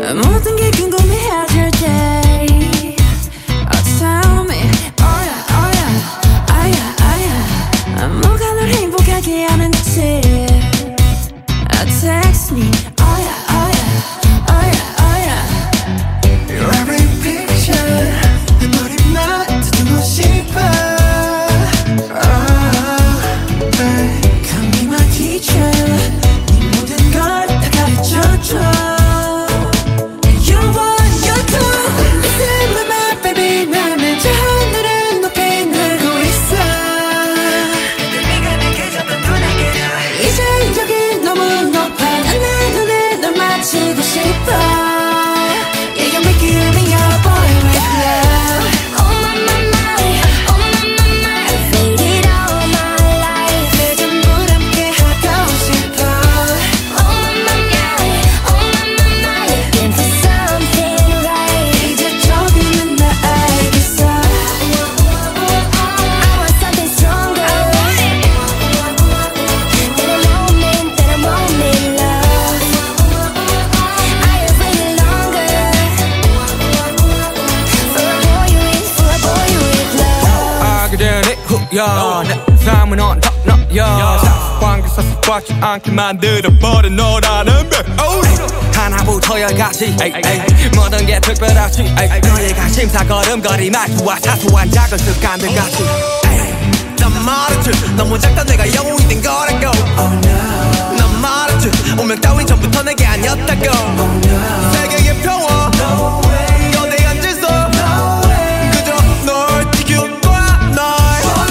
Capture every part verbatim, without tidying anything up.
모든 게 궁금해질 때 Oh tell me oh yeah oh yeah oh yeah oh yeah 뭐가 널 행복하게 하는지 Oh text me oh yeah oh yeah oh yeah oh yeah Your every picture 내 머리만 듣고 싶어 oh, babe. Come be my teacher 네 모든 걸 다 가르쳐줘 야, 내 삶은 on top 너야 사관계 사슬받지 않게 만들어버린 너라는 배 하나부터 열까지 모든 게 특별하지 너의 관심사 걸음걸이 말투와 사소한 작은 습관들같이 난 말했지 너무 작다 내가 영웅이 된 거라고 oh, no. 난 말했지 운명 따윈 전부터 내게 아니었다고 oh, no. 세계의 평화 no way. 연애 앉아서 no way. 그저 널 지킬 거야 날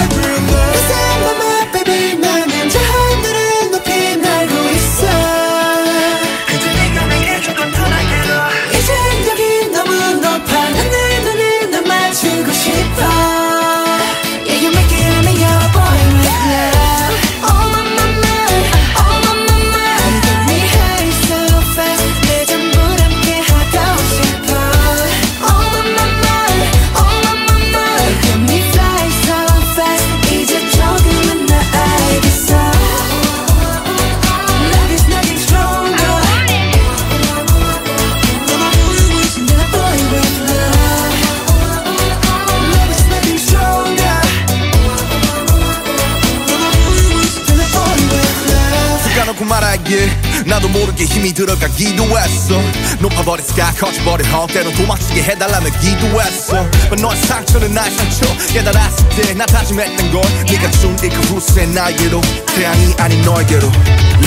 말하길 나도 모르게 힘이 들어가기도 했어 높아버린 스카 커져버린 헛 때론 도망치게 해달라며 기도했어 너의 상처는 나의 상처 깨달았을 때 나 다짐했던 건 네가 준 이 그 후세 나에게로 태양이 아닌 너에게로